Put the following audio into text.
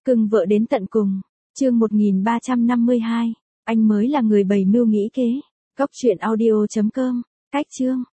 Cưng vợ đến tận cùng. Chương 1352. Anh mới là người bày mưu nghĩ kế. Cốc truyện audio.com. Cách chương.